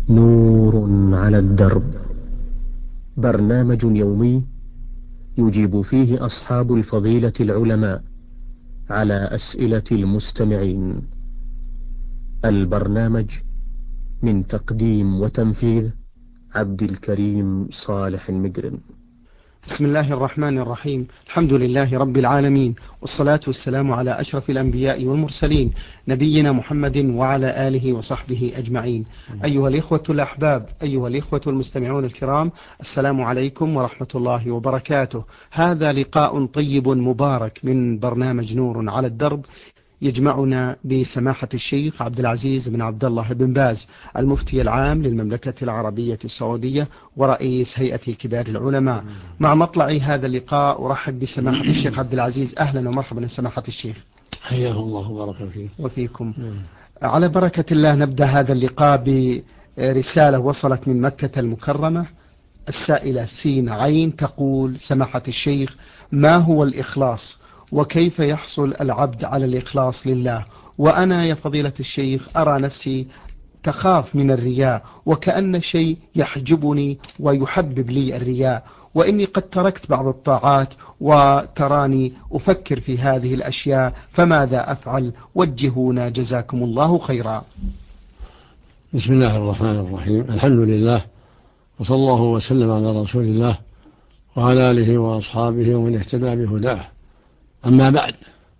نور على الدرب، برنامج يومي يجيب فيه أصحاب الفضيلة العلماء على أسئلة المستمعين. البرنامج من تقديم وتنفيذ عبد الكريم صالح المجرم. بسم الله الرحمن الرحيم. الحمد لله رب العالمين، والصلاة والسلام على أشرف الأنبياء والمرسلين، نبينا محمد وعلى آله وصحبه أجمعين. أيها الإخوة الأحباب، أيها الإخوة المستمعون الكرام، السلام عليكم ورحمة الله وبركاته. هذا لقاء طيب مبارك من برنامج نور على الدرب، يجمعنا بسماحة الشيخ عبد العزيز بن عبد الله بن باز، المفتي العام للمملكة العربية السعودية ورئيس هيئة كبار العلماء. مع مطلع هذا اللقاء أرحب بسماحة الشيخ عبد العزيز. أهلا ومرحبا سماحة الشيخ. حياه الله وبارك فيه وفيكم. على بركة الله نبدأ هذا اللقاء برسالة وصلت من مكة المكرمة. السائلة سين عين تقول: سماحة الشيخ، ما هو الإخلاص؟ وكيف يحصل العبد على الإخلاص لله؟ وأنا يا فضيلة الشيخ أرى نفسي تخاف من الرياء، وكأن شيء يحجبني ويحبب لي الرياء، وإني قد تركت بعض الطاعات وتراني أفكر في هذه الأشياء، فماذا أفعل؟ وجهونا جزاكم الله خيرا. بسم الله الرحمن الرحيم. الحمد لله، وصلى الله وسلم على رسول الله وعلى آله وأصحابه ومن اهتدى بهداه. أما بعد،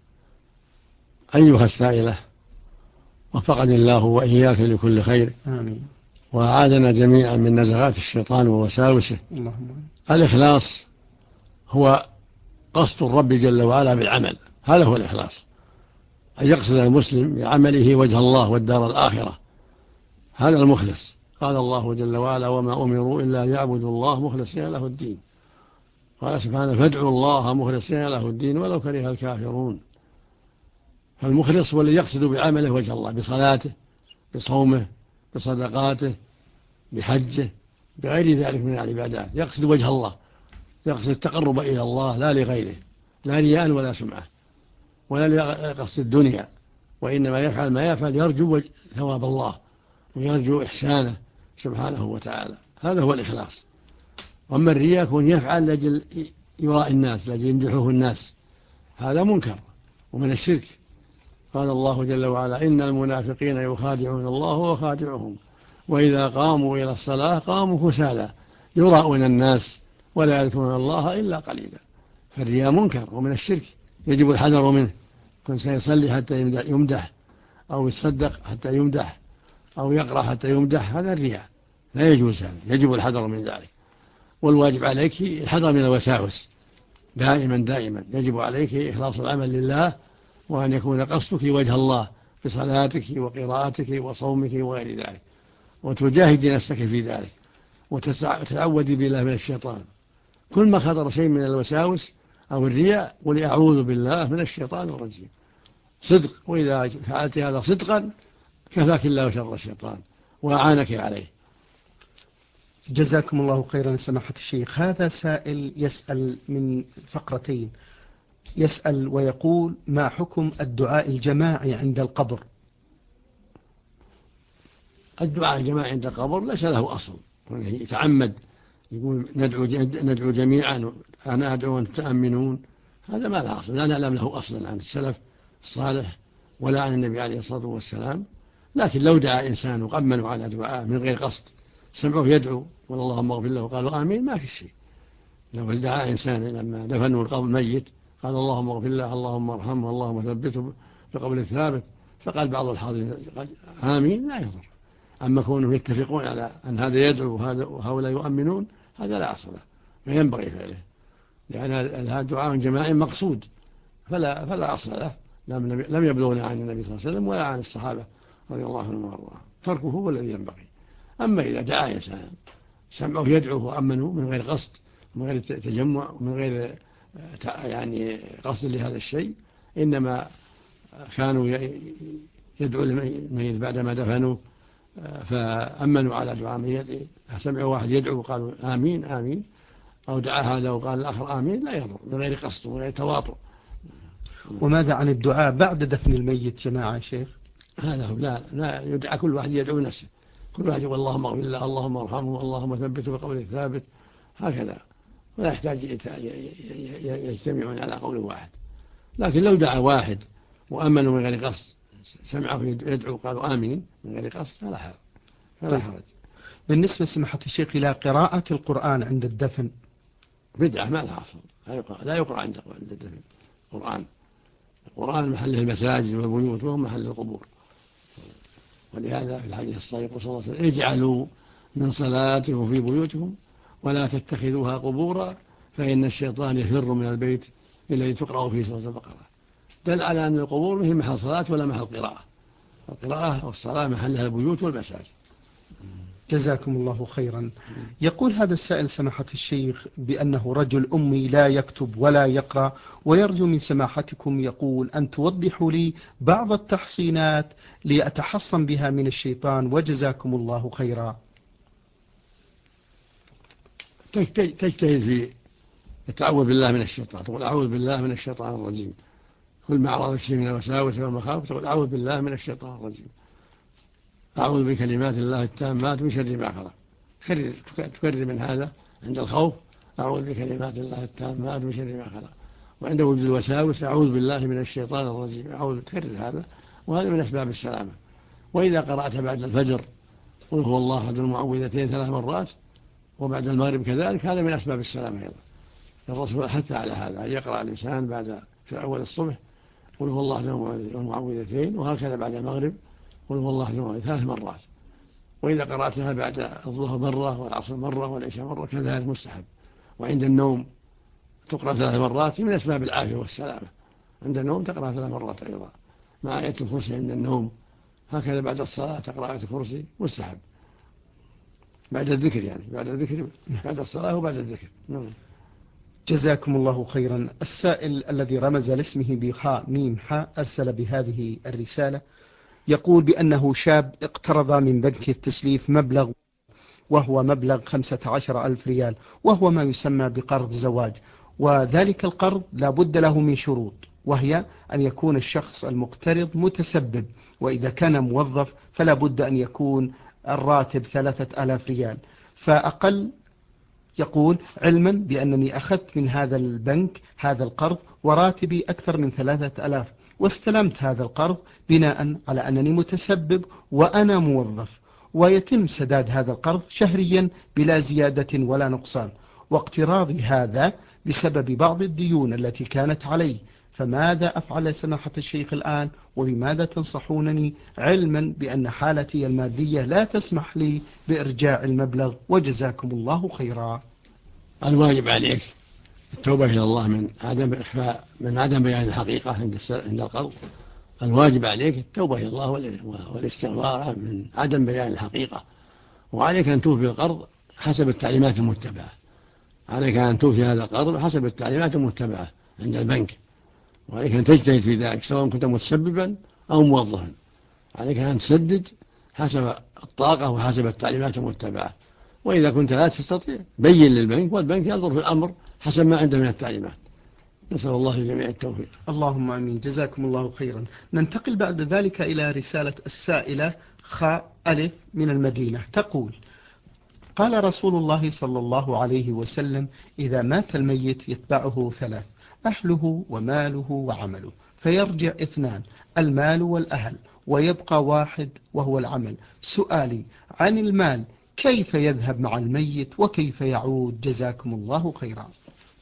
أيها السائلة، وفقني الله وإياك لكل خير، آمين، وأعاذنا جميعا من نزغات الشيطان ووساوسه. الإخلاص هو قصد الرب جل وعلا بالعمل، هذا هو الإخلاص، أن يقصد المسلم بعمله وجه الله والدار الآخرة، هذا المخلص. قال الله جل وعلا: وما أمروا إلا ليعبدوا الله مخلصين له الدين. قال سبحانه: فادعوا الله مخلصين له الدين ولو كره الكافرون. فالمخلص هو الذي يقصد بعمله وجه الله، بصلاته، بصومه، بصدقاته، بحجه، بغير ذلك من العبادات، يقصد وجه الله، يقصد التقرب إلى الله لا لغيره، لا رياء ولا سمعة ولا لقصد الدنيا، وإنما يفعل ما يفعل يرجو ثواب الله ويرجو إحسانه سبحانه وتعالى. هذا هو الإخلاص. وأما الرياء يكون يفعل لأجل يراء الناس، لأجل يمدحه الناس، هذا منكر ومن الشرك. قال الله جل وعلا: إن المنافقين يخادعون الله وخادعهم وإذا قاموا إلى الصلاة قاموا كسالى يراءون الناس ولا يذكرون الله إلا قليلا. فالرياء منكر ومن الشرك، يجب الحذر منه. كن سيصلي حتى يمدح، أو يتصدق حتى يمدح، أو يقرأ حتى يمدح، هذا الرياء، لا يجوز هذا، يجب الحذر من ذلك. والواجب عليك الحذر من الوساوس دائما يجب عليك إخلاص العمل لله، وأن يكون قصدك وجه الله بصلاتك وقراءتك وصومك وغير ذلك، وتجاهد نفسك في ذلك، وتتعوذ بالله من الشيطان. كل ما خطر شيء من الوساوس أو الرياء قل أعوذ بالله من الشيطان الرجيم، صدق. وإذا فعلت هذا صدقا كفاك الله شر الشيطان وأعانك عليه. جزاكم الله خيرا سماحة الشيخ. هذا سائل يسأل من فقرتين، يسأل ويقول: ما حكم الدعاء الجماعي عند القبر؟ الدعاء الجماعي عند القبر ليس له أصل، يتعمد يقول ندعو جميعا، أنا أدعو وأنتم تأمنون، هذا ما له أصل، لا نعلم له أصلا عن السلف الصالح ولا عن النبي عليه الصلاة والسلام. لكن لو دعا إنسان وقمنوا على دعاء من غير قصد، سمعوه يدعو واللهم اغفر له وقالوا آمين، ما في شيء. لو دعا إنسان لما دفنوا القبر الميت قال اللهم اغفر له اللهم ارحمه اللهم ثبته بقبل الثابت، فقال بعض الحاضرين آمين، لا يضر. أما كونهم يتفقون على أن هذا يدعو وهؤلاء يؤمنون، هذا لا أصل له، ما ينبغي فعله، لأن هذا دعاء جماعي مقصود، فلا أصل له، لم يبلغنا عن النبي صلى الله عليه وسلم ولا عن الصحابة رضي الله عنهم وارضاهم، تركه هو الذي ينبغي. أما إذا دعا إنسان سمعوه يدعوه وأمنوا من غير قصد، من غير تجمع، من غير يعني قصد لهذا الشيء، إنما كانوا يدعو الميت بعدما دفنوا فأمنوا على دعاء ميت، سمعوا واحد يدعو وقالوا آمين آمين، أو دعا هذا وقال الآخر آمين، لا يضر، من غير قصد ومن غير تواطؤ. وماذا عن الدعاء بعد دفن الميت جماعة شيخ؟ هذا هو، لا يدعى، كل واحد يدعو نفسه، كل واحد يقول اللهم اغفر الله، اللهم ارحمه، اللهم ثبته بقول الثابت، هكذا، ولا يحتاج يجتمعون على قول واحد. لكن لو دعا واحد وأمنوا من غير قصد، سمعه يدعو قالوا آمين من غير قصد فلا حرج. بالنسبة سماحة الشيخ إلى قراءة القرآن عند الدفن، بدعة ما لها أصل، لا يقرأ عند الدفن. القرآن محله المساجد والبيوت وهو محل القبور، ولهذا في الحديث الصحيح صلى الله عليه وسلم اجعلوا من صلاتكم في بيوتكم ولا تتخذوها قبورا فإن الشيطان يفر من البيت الذي تقرأ فيه سورة البقرة. دل على أن القبور هي محل صلاة ولا محل قراءة. القراءة والصلاة محلها البيوت والمساجد. جزاكم الله خيرا. يقول هذا السائل سماحة الشيخ بأنه رجل أمي لا يكتب ولا يقرأ، ويرجو من سماحتكم يقول أن توضحوا لي بعض التحصينات لأتحصن بها من الشيطان، وجزاكم الله خيرا. تجتهد في التعوذ بالله من الشيطان، تقول أعوذ بالله من الشيطان الرجيم. كل ما أعرض الشيء من الوساوس والمخاوف تقول أعوذ بالله من الشيطان الرجيم، أعوذ بكلمات الله التامات من شر ما خلق. تكرر من هذا عند الخوف، أعوذ بكلمات الله التامات من شر ما خلق. وعند وجود الوساوس أعوذ بالله من الشيطان الرجيم، تكرر هذا، وهذا من أسباب السلامة. وإذا قرأت بعد الفجر قل هو الله أحد المعوذتين 3 مرات، وبعد المغرب كذلك، هذا من أسباب السلامة أيضا. الرسول حتى على هذا أن يقرأ الإنسان بعد في أول الصبح قل هو الله أحد المعوذتين، وهكذا بعد المغرب قل هو الله أحد المعوذتين 3 مرات. وإذا قرأتها بعد الظهر مرة والعصر مرة والعشاء مرة كذلك مستحب. وعند النوم تقرأ 3 مرات من أسباب العافية والسلامة. عند النوم تقرأ 3 مرات أيضا مع آية الكرسي عند النوم. هكذا بعد الصلاة تقرأ آية الكرسي مستحب بعد الذكر، يعني بعد الذكر بعد الصلاة وبعد الذكر. جزاكم الله خيرا. السائل الذي رمز لاسمه بخاء ميم حاء أرسل بهذه الرسالة، يقول بأنه شاب اقترض من بنك التسليف مبلغ، وهو مبلغ 15,000 ريال، وهو ما يسمى بقرض زواج. وذلك القرض لا بد له من شروط، وهي أن يكون الشخص المقترض متسبب، وإذا كان موظف فلا بد أن يكون الراتب 3,000 ريال فأقل. يقول علما بأنني أخذت من هذا البنك هذا القرض وراتبي أكثر من 3,000، واستلمت هذا القرض بناء على أنني متسبب وأنا موظف، ويتم سداد هذا القرض شهريا بلا زيادة ولا نقصان، واقتراضي هذا بسبب بعض الديون التي كانت علي. فماذا أفعل سماحة الشيخ الآن، وبماذا تنصحونني علما بأن حالتي المادية لا تسمح لي بإرجاع المبلغ، وجزاكم الله خيرا. الواجب عليك التوبة إلى الله من عدم بيان الحقيقة عند القرض. الواجب عليك التوبة إلى الله والاستغفار من عدم بيان الحقيقة، وعليك أن توفي القرض حسب التعليمات المتبعة. عليك أن توفي هذا القرض حسب التعليمات المتبعة عند البنك، وعليك أن تجتهد في ذلك سواء كنت متسببا أو موظفا. عليك أن تسدد حسب الطاقة وحسب التعليمات المتبعة. وإذا كنت لا تستطيع بين للبنك، والبنك ينظر في الأمر حسب ما عنده من التعليمات. نسأل الله للجميع التوفيق. اللهم آمين. جزاكم الله خيرا. ننتقل بعد ذلك إلى رسالة السائلة خاء ألف من المدينة، تقول: قال رسول الله صلى الله عليه وسلم: إذا مات الميت يتبعه 3: أهله وماله وعمله، فيرجع 2: المال والأهل، ويبقى 1 وهو العمل. سؤالي عن المال، كيف يذهب مع الميت وكيف يعود؟ جزاكم الله خيرا.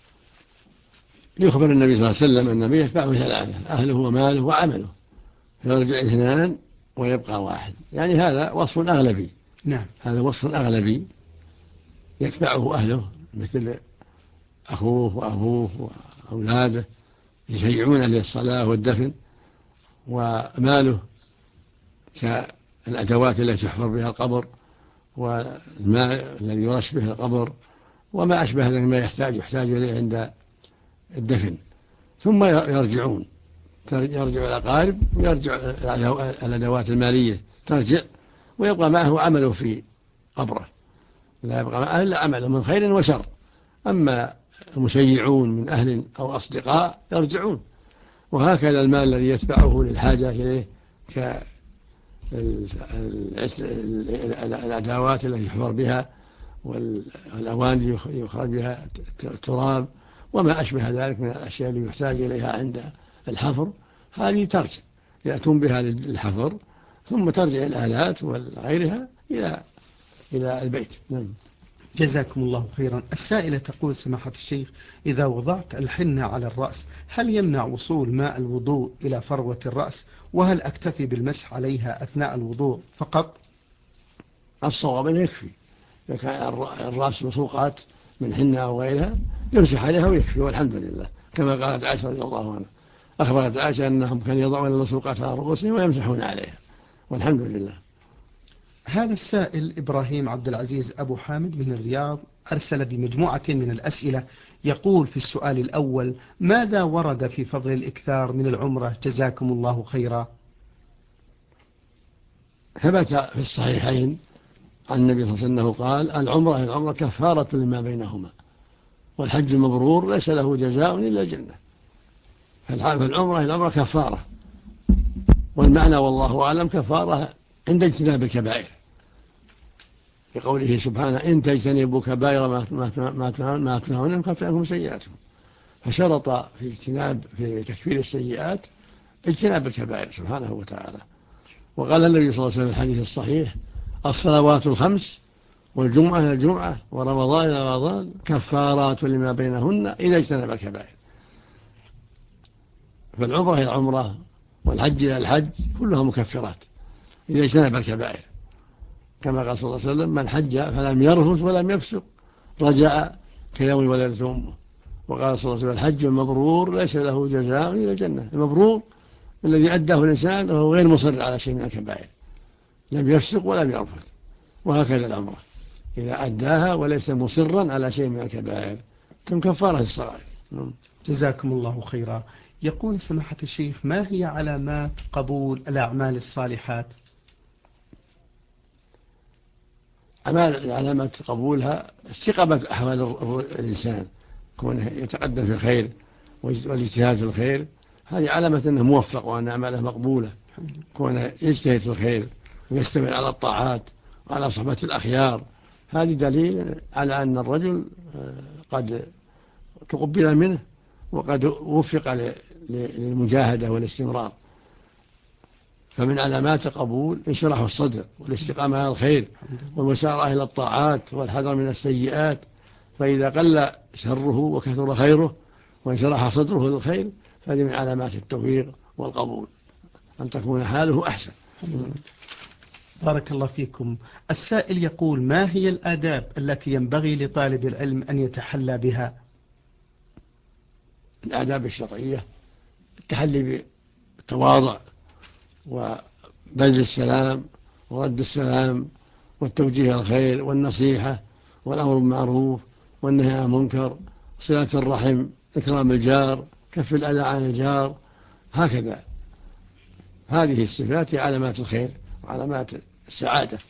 يخبر النبي صلى الله عليه وسلم أن النبي يتبعه 3: أهله وماله وعمله، فيرجع 2 ويبقى 1. يعني هذا وصف أغلبي. نعم، هذا وصف أغلبي. يتبعه أهله مثل أخوه وأبوه وأولاده يشيعون للصلاة والدفن، وماله كالأدوات التي يحفر بها القبر، والماء الذي يرش به القبر، وما أشبه ذلك ما يحتاج إليه عند الدفن. ثم يرجع الأقارب، ويرجع الأدوات المالية ترجع، ويبقى معه عمله في قبره. لا يبقى معه إلا عمله من خير وشر. أما المشيعون من أهل أو أصدقاء يرجعون. وهكذا المال الذي يتبعه للحاجة إليه الأدوات التي يحفر بها والأواني يخرج بها التراب وما أشبه ذلك من الأشياء اللي يحتاج إليها عند الحفر، هذه ترجع يأتون بها للحفر ثم ترجع الآلات وغيرها إلى البيت. نعم. جزاكم الله خيرا. السائلة تقول سماحة الشيخ: إذا وضعت الحنة على الرأس هل يمنع وصول ماء الوضوء إلى فروة الرأس؟ وهل أكتفي بالمسح عليها أثناء الوضوء فقط؟ الصواب أنه يكفي، إذا كان الرأس مسوقات من حنة أو غيرها يمسح عليها ويكفي والحمد لله، كما قالت عائشة رضي الله عنها، أخبرت عائشة أنهم كانوا يضعون المسوقات على رؤوسهم ويمسحون عليها والحمد لله. هذا السائل إبراهيم عبد العزيز أبو حامد من الرياض أرسل بمجموعة من الأسئلة، يقول في السؤال الأول: ماذا ورد في فضل الإكثار من العمرة جزاكم الله خيرا؟ ثبت في الصحيحين عن النبي صلى الله عليه وسلم قال: العمرة كفارة لما بينهما، والحج المبرور ليس له جزاء إلا الجنة. فالعمرة كفارة، والمعنى والله أعلم كفارة عند اجتناب الكبائر، بقوله سبحانه: إن تجتنبوا كبائر ما تنهون نكفر عنكم سيئاتكم. فشرط في تكفير السيئات اجتناب الكبائر سبحانه وتعالى. وقال النبي صلى الله عليه وسلم في الحديث الصحيح: الصلوات الخمس والجمعة إلى الجمعة ورمضان إلى رمضان كفارات لما بينهن إذا اجتنب الكبائر. فالعمرة إلى العمرة والحج إلى الحج كلها مكفرات إذا اجتنب الكبائر، كما قال صلى الله عليه وسلم: من حج فلم يرفث ولم يفسق رجع كيوم ولدته أمه. وقال صلى الله عليه وسلم: الحج المبرور ليس له جزاء إلا الجنة. المبرور الذي أداه الإنسان وهو غير مصر على شيء من الكبائر، لم يفسق ولم يرفث. وهكذا العمرة إذا أداها وليس مصرا على شيء من الكبائر تم كفارة الصغائر. جزاكم الله خيرا. يقول سماحة الشيخ: ما هي علامات قبول الأعمال الصالحات؟ علامات قبولها استقامة أحوال الإنسان، كونه يتقدم في الخير والاجتهاد في الخير، هذه علامة أنه موفق وأن أعماله مقبولة، كونه يجتهد في الخير ويستمر على الطاعات وعلى صحبة الأخيار، هذه دليل على أن الرجل قد تقبل منه وقد وفق للمجاهدة والاستمرار. فمن علامات قبول انشراح الصدر والاستقامة على الخير والمسارعة إلى الطاعات والحذر من السيئات، فإذا قل شره وكثر خيره وانشرح صدره للخير فهذه من علامات التوفيق والقبول، أن تكون حاله أحسن. بارك الله فيكم. السائل يقول: ما هي الآداب التي ينبغي لطالب العلم أن يتحلى بها؟ الآداب الشرعية: التحلي بالتواضع وبذل السلام ورد السلام والتوجيه الخير والنصيحة والأمر بالمعروف والنهي عن المنكر، صلة الرحم، إكرام الجار، كف الأذى عن الجار، هكذا. هذه الصفات علامات الخير وعلامات السعادة.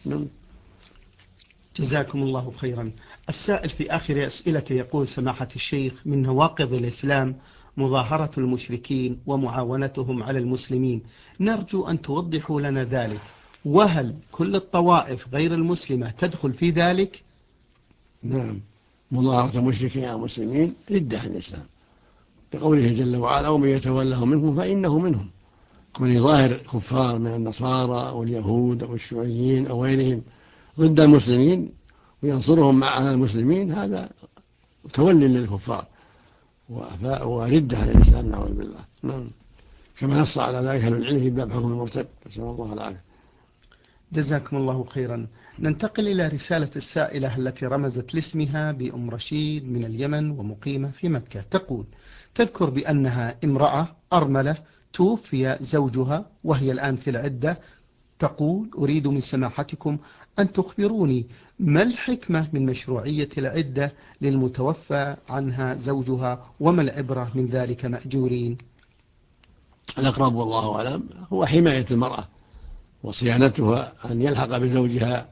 جزاكم الله خيرا. السائل في آخر أسئلته يقول: سماحة الشيخ، من نواقض الإسلام مظاهرة المشركين ومعاونتهم على المسلمين، نرجو أن توضحوا لنا ذلك، وهل كل الطوائف غير المسلمة تدخل في ذلك؟ نعم، مظاهرة المشركين على المسلمين ردة عن الإسلام، بقوله جل وعلا: ومن يتولهم منهم فإنه منهم. كون ظاهر كفار من النصارى أو اليهود أو الشيوعيين أو غيرهم ضد المسلمين وينصرهم مع المسلمين، هذا تولي للكفار وردة عن الإسلام نعوذ بالله. نعم، كما نص على ذلك أهل العلم في باب حكم المرتد، نسأل الله العافية. جزاكم الله خيرا. ننتقل إلى رسالة السائلة التي رمزت لاسمها بأم رشيد من اليمن ومقيمة في مكة. تقول: تذكر بأنها امرأة أرملة توفي زوجها وهي الآن في العدة. تقول: أريد من سماحتكم أن تخبروني ما الحكمة من مشروعية العدة للمتوفى عنها زوجها، وما العبرة من ذلك مأجورين؟ الأقرب والله أعلم هو حماية المرأة وصيانتها، أن يلحق بزوجها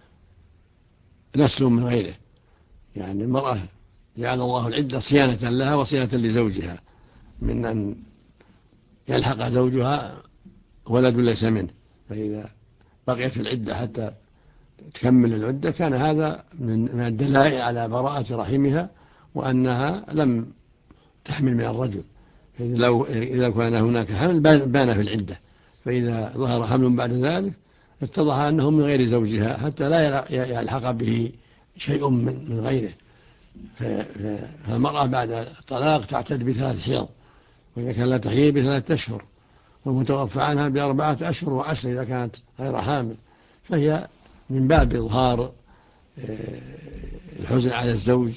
نسل من غيره، يعني المرأة جعل الله العدة صيانة لها وصيانة لزوجها من أن يلحق زوجها ولد ليس منه، فإذا بقيت العدة حتى تكمل العدة، كان هذا من الدلائل على براءة رحمها وأنها لم تحمل من الرجل. إذا كان هناك حمل بان في العدة، فإذا ظهر حمل بعد ذلك اتضح أنه من غير زوجها حتى لا يلحق به شيء من غيره. فالمرأة بعد الطلاق تعتد ب3 حيض، وإذا كان لا تحيض ب3 أشهر، والمتوفى عنها ب4 أشهر وعشر إذا كانت غير حامل. فهي من باب إظهار الحزن على الزوج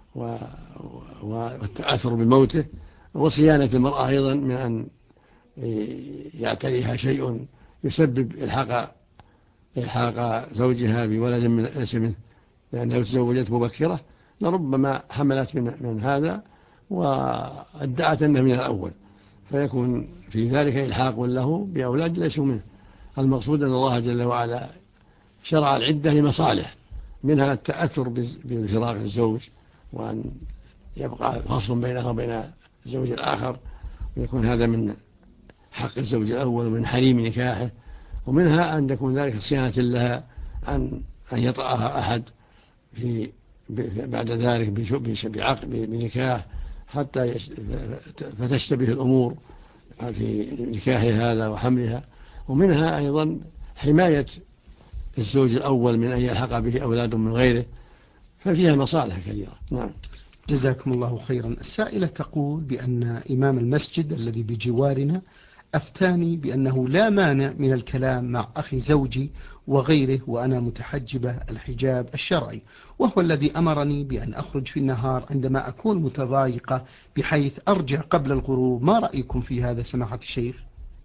والتأثر بموته، وصيانة المرأة أيضا من أن يعتريها شيء يسبب إلحاق زوجها بولد من اسمه، لأنها تزوجت مبكرة لربما حملت من هذا وادعت أنه من الأول، فيكون في ذلك إلحاق له بأولاد ليسوا منه. المقصود أن الله جل وعلا شرع العدة لمصالح، منها التأثر بفراق الزوج، وأن يبقى فصل بينه وبين الزوج الآخر، ويكون هذا من حق الزوج الأول ومن حريم نكاحه، ومنها أن يكون ذلك صيانة لها عن أن يطأها أحد بعد ذلك بعقد بنكاح حتى فتشتبه الأمور في نكاحها هذا وحملها. ومنها أيضا حماية الزوج الأول من أن يلحق به أولاد من غيره، ففيها مصالح كثيرة. نعم. جزاكم الله خيرا. السائلة تقول بأن إمام المسجد الذي بجوارنا أفتاني بأنه لا مانع من الكلام مع أخي زوجي وغيره وأنا متحجبة الحجاب الشرعي، وهو الذي أمرني بأن أخرج في النهار عندما أكون متضايقة بحيث أرجع قبل الغروب. ما رأيكم في هذا سماحة الشيخ؟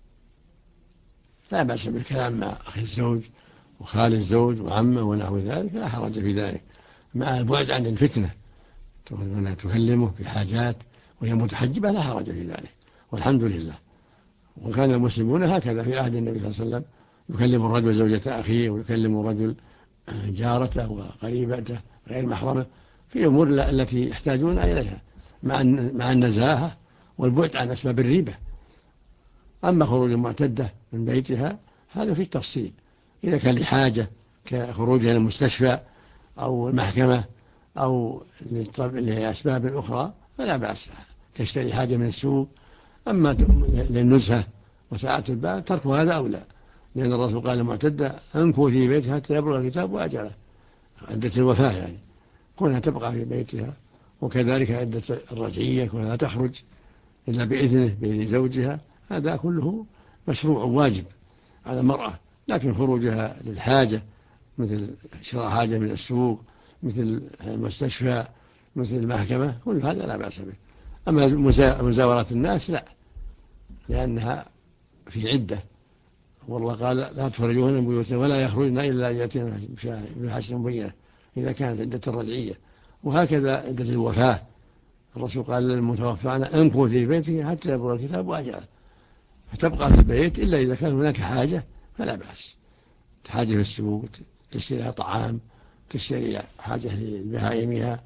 لا بأس بالكلام مع أخي الزوج وخال الزوج وعمه ونحو ذلك، لا حرج في ذلك، مع البعد عن الفتنة. تكلمه في حاجات وهي متحجبة لا حرج في ذلك، والحمد لله. وكان المسلمون هكذا في عهد النبي صلى الله عليه وسلم، يكلم الرجل زوجة أخيه، ويكلم الرجل جارته وقريبته غير محرمه في أمور التي يحتاجون إليها مع النزاهة والبعد عن أسباب الريبة. أما خروج المعتدة من بيتها هذا في التفصيل، إذا كان لحاجة كخروجها للمستشفى أو المحكمة أو لأسباب أخرى فلا بأس، تشتري حاجة من السوق. أما للنزهة وساعة البال ترك هذا أولى، لأن الرسول قال المعتدة أنكو في بيتها حتى يبلغ الكتاب وأجله، عدة الوفاة يعني كونها تبقى في بيتها. وكذلك عدة الرجعية كونها تخرج إلا بإذن زوجها، هذا كله مشروع واجب على المرأة. لكن خروجها للحاجة مثل شراء حاجة من السوق، مثل المستشفى، مثل المحكمة، كل هذا لا بأس به. أما مزاورة الناس لا، لأنها في عدة، والله قال لا تخرجوهن من بيوتهن ولا يخرجن إلا يأتين بحسن مبينة إذا كانت عدة الرجعية. وهكذا عدة الوفاة، الرسول قال للمتوفى عنها أمكث في بيته حتى يبلغ الكتاب وأجله، فتبقى في البيت إلا إذا كان هناك حاجة فلا بأس، حاجة في السوق تشتري طعام، تشتري حاجة لبهائمها،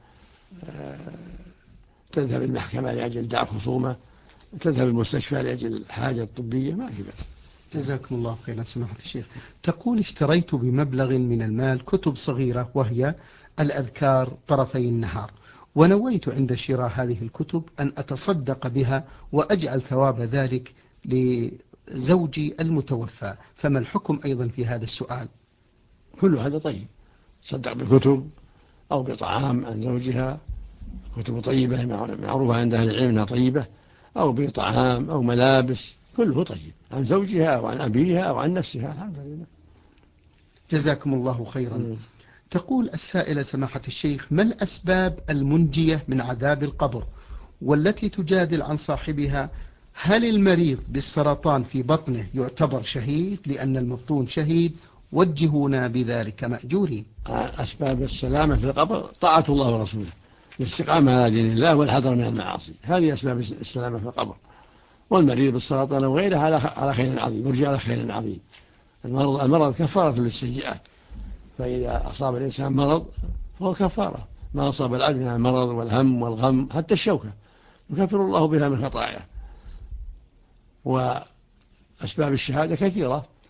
تذهب المحكمة لأجل دعوى خصومة، تذهب المستشفى لأجل الحاجة الطبية، ما في بأس. جزاكم الله خيرا سماحة الشيخ. تقول اشتريت بمبلغ من المال كتب صغيرة وهي الأذكار طرفي النهار، ونويت عند شراء هذه الكتب أن أتصدق بها وأجعل ثواب ذلك لزوجي المتوفى، فما الحكم أيضا في هذا السؤال؟ كل هذا طيب، صدق بالكتب أو بطعام عن زوجها، كتب طيبة معروفة عند أهل العلم أنها طيبة، أو بطعام أو ملابس، كله طيب عن زوجها أو عن أبيها أو عن نفسها، الحمد لله. جزاكم الله خيرا. تقول السائلة سماحة الشيخ: ما الأسباب المنجية من عذاب القبر والتي تجادل عن صاحبها؟ هل المريض بالسرطان في بطنه يعتبر شهيد لأن المبطون شهيد؟ وجهونا بذلك مأجورين. أسباب السلامة في القبر طاعة الله ورسوله، الاستقامة على دين الله والحذر من المعاصي، هذه أسباب السلامة في القبر. والمريض بالسرطان وغيره على خير عظيم، يرجع على خير عظيم. المرض كفارة للسيئات، فإذا أصاب الإنسان مرض فهو كفارة، ما أصاب العبد من المرض والهم والغم حتى الشوكة يكفر الله بها من خطاياه. وأسباب الشهادة كثيرة،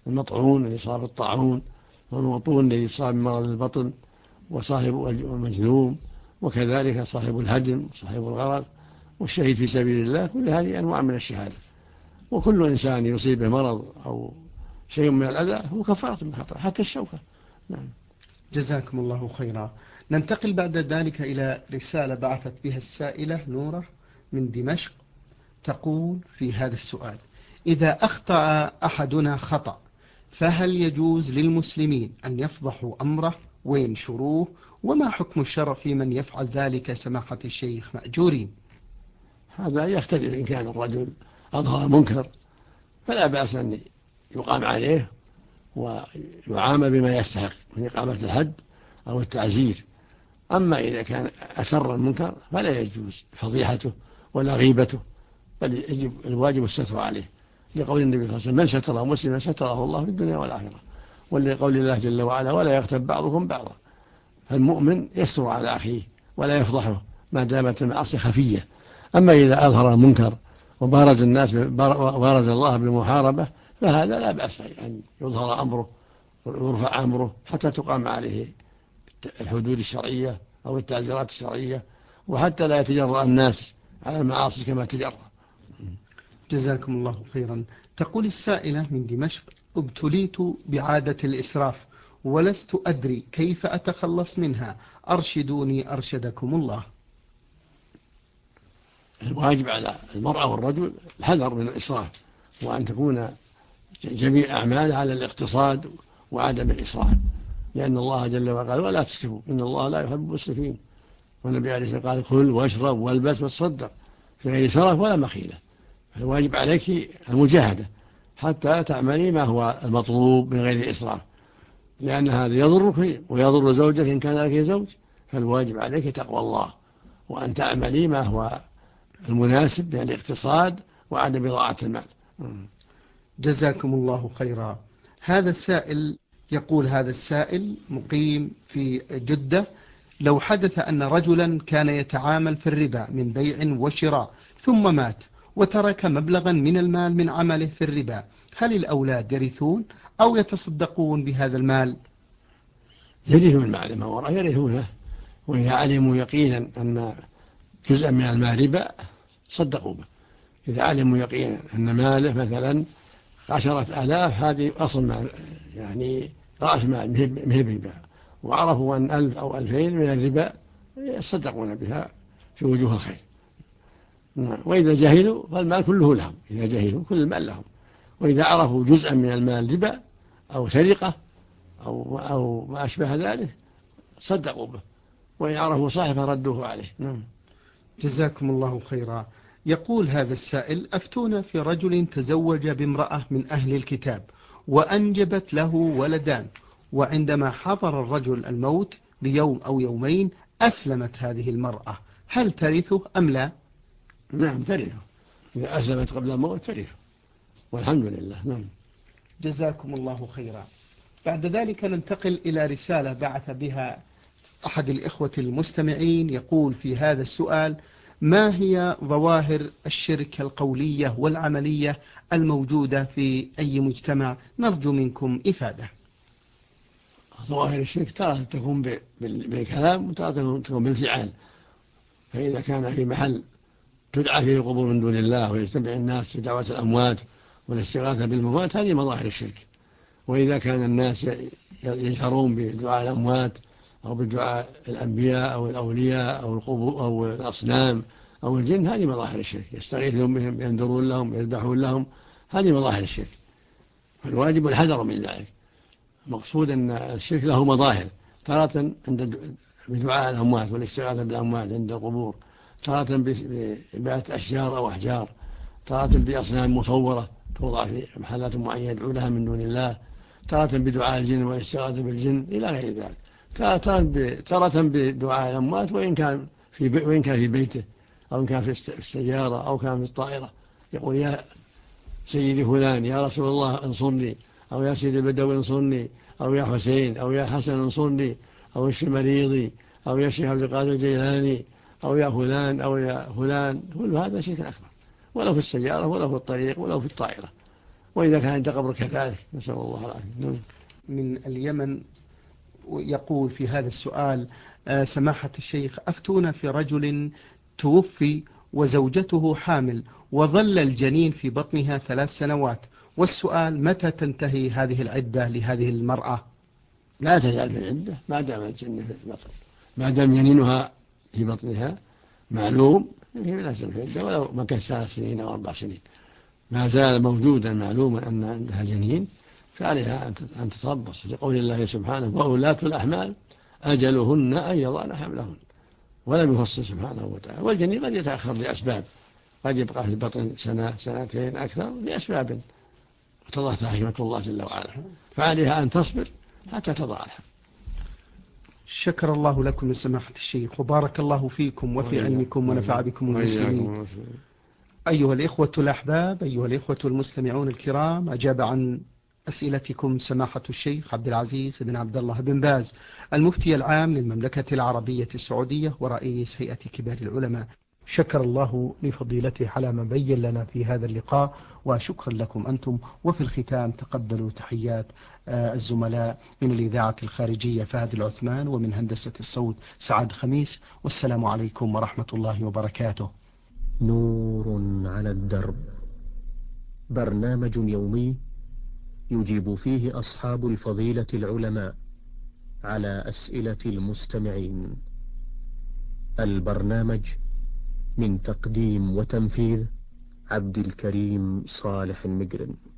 المطعون اللي يصاب بالطاعون، والمبطون الذي يصاب بمرض البطن، وصاحب المجذوم، وكذلك صاحب الهدم وصاحب الغرق والشهيد في سبيل الله. كل هذه أنواع من الشهادة، وكل إنسان يصيبه مرض أو شيء من الأذى هو كفارة من خطأ حتى الشوكة. نعم. جزاكم الله خيرا. ننتقل بعد ذلك إلى رسالة بعثت بها السائلة نورة من دمشق، تقول في هذا السؤال: إذا أخطأ أحدنا خطأ فهل يجوز للمسلمين أن يفضحوا أمره وينشروه؟ وما حكم الشرع في من يفعل ذلك سماحة الشيخ مأجورين؟ هذا يختلف. إن كان الرجل أظهر منكر فلا بأس أن يقام عليه ويعامل بما يستحق من إقامة الحد أو التعزير. أما إذا كان أسر المنكر فلا يجوز فضيحته ولا غيبته، بل يجب الواجب الستر عليه، لقول النبي صلى الله عليه وسلم: من ستر مسلما ستره الله في الدنيا والآخرة. ولقول الله جل وعلا: ولا يغتب بعضكم بعضا. فالمؤمن يستر على أخيه ولا يفضحه ما دامت المعصية خفية. أما إذا أظهر المنكر وبارز الله بالمحاربة فهذا لا بأس أن يظهر أمره ويرفع أمره حتى تقام عليه الحدود الشرعية أو التعزيرات الشرعية، وحتى لا يتجرأ الناس على المعاصي كما تجرأ. جزاكم الله خيرا. تقول السائلة من دمشق: ابتليت بعادة الإسراف ولست أدري كيف أتخلص منها، أرشدوني أرشدكم الله. الواجب على المرأة والرجل الحذر من الإسراف، وأن تكون جميع أعمالها على الاقتصاد وعدم الإسراف، لأن الله جل وعلا قال: ولا تسرفوا إن الله لا يحب المسرفين. والنبي عليه الصلاة والسلام قال: كل واشرب والبس وتصدق في غير سرف ولا مخيلة. الواجب عليك المجاهدة حتى تعملي ما هو المطلوب من غير إسراف، لأن هذا يضرك ويضر زوجك إن كان لك زوج. فالواجب عليك تقوى الله، وأن تعملي ما هو المناسب من الاقتصاد وعدم إضاعة المال. جزاكم الله خيرا. هذا السائل يقول: هذا السائل مقيم في جدة، لو حدث أن رجلا كان يتعامل في الربا من بيع وشراء ثم مات وترك مبلغا من المال من عمله في الربا، هل الأولاد يرثون أو يتصدقون بهذا المال؟ يرثون المال ما وراء يرثونه، وإذا علموا يقينا أن جزءا من المال ربا صدقوا به. إذا علموا يقينا أن ماله مثلا 10,000 هذه أصل مال، يعني رأس مال مهب ربا، وعرفوا أن 1000 أو 2000 من الربا يصدقون بها في وجوه الخير. وإذا جهلوا فالمال كله لهم، إذا جهلوا كل المال لهم. وإذا عرفوا جزءا من المال ربا أو سرقة أو ما أشبه ذلك صدقوا به، وإن عرفوا صاحبه ردوه عليه. جزاكم الله خيرا. يقول هذا السائل: أفتونا في رجل تزوج بامرأة من أهل الكتاب وأنجبت له ولدان، وعندما حضر الرجل الموت بيوم أو يومين أسلمت هذه المرأة، هل ترثه أم لا؟ نعم ترثه، إذا أسلمت قبل الموت ترثه، والحمد لله. نعم. جزاكم الله خيرا. بعد ذلك ننتقل إلى رسالة بعث بها أحد الإخوة المستمعين، يقول في هذا السؤال: ما هي ظواهر الشرك القولية والعملية الموجودة في أي مجتمع؟ نرجو منكم إفادة. ظواهر الشرك تارة تكون بالكلام وتارة تكون بالفعل. فإذا كان في محل تدعى فيه قبور من دون الله ويجتمع الناس في دعوة الأموات والاستغاثة بالموات هذه مظاهر الشرك. وإذا كان الناس يجهرون بدعاء الأموات أو بدعاء الأنبياء أو الأولياء أو القبور أو الأصنام أو الجن هذه مظاهر الشرك، يستغيثون بهم ينذرون لهم يذبحون لهم، هذه مظاهر الشرك. فالواجب الحذر من ذلك. المقصود أن الشرك له مظاهر، تارة بدعاء الأموات والاستغاثة بالأموات عند القبور، تارة بعبادة أشجار أو أحجار، تارة بأصنام مصورة توضع في محلات معينة يدعو لها من دون الله، تارة بدعاء الجن والاستغاثة بالجن إلى غير ذلك، تارة بدعاء الأموات وإن كان في بيته أو إن كان في السيارة أو كان في الطائرة، يقول: يا سيدي فلان، يا رسول الله انصرني، أو يا سيدي البدوي انصرني، أو يا حسين، أو يا حسن انصرني، أو اشف مريضي، أو يا شيخ عبد القادر الجيلاني، أو يا فلان أو يا فلان. كل هذا شرك أكبر، ولو في السيارة ولو في الطريق ولو في الطائرة. وإذا كان عند قبر كذلك، نسأل الله العافية. من اليمن يقول في هذا السؤال: سماحة الشيخ، أفتونا في رجل توفي وزوجته حامل وظل الجنين في بطنها 3 سنوات، والسؤال: متى تنتهي هذه العدة لهذه المرأة؟ لا تزال في العدة ما دام الجنين في البطن، ما دام جنينها في بطنها معلوم هي لا تزال في العدة، ولو ما كان 3 سنين أو 4 سنين ما زال موجودا معلوما أن عندها جنين، فعليها أن تتربص، لقول الله سبحانه: وأولاة الأحمال أجلهن أن يضعن حملهن. ولم يفصل سبحانه وتعالى. والجنين قد يتأخر لأسباب، قد يبقى في البطن 1 2 أكثر لأسباب اقتضتها حكمة الله جل وعلا، فعليها أن تصبر حتى تضع الحمل. شكر الله لكم من سماحة الشيخ، وبارك الله فيكم وفي علمكم ونفع بكم المسلمين. أيها الإخوة الأحباب، أيها الإخوة المستمعون الكرام، أجاب عن أسئلتكم سماحة الشيخ عبد العزيز بن عبد الله بن باز، المفتي العام للمملكة العربية السعودية ورئيس هيئة كبار العلماء. شكر الله لفضيلته على ما بين لنا في هذا اللقاء، وشكرا لكم أنتم. وفي الختام تقبلوا تحيات الزملاء من الإذاعة الخارجية فهد العثمان، ومن هندسة الصوت سعد خميس، والسلام عليكم ورحمة الله وبركاته. نور على الدرب، برنامج يومي يجيب فيه أصحاب الفضيلة العلماء على أسئلة المستمعين. البرنامج من تقديم وتنفيذ عبد الكريم صالح المجرم.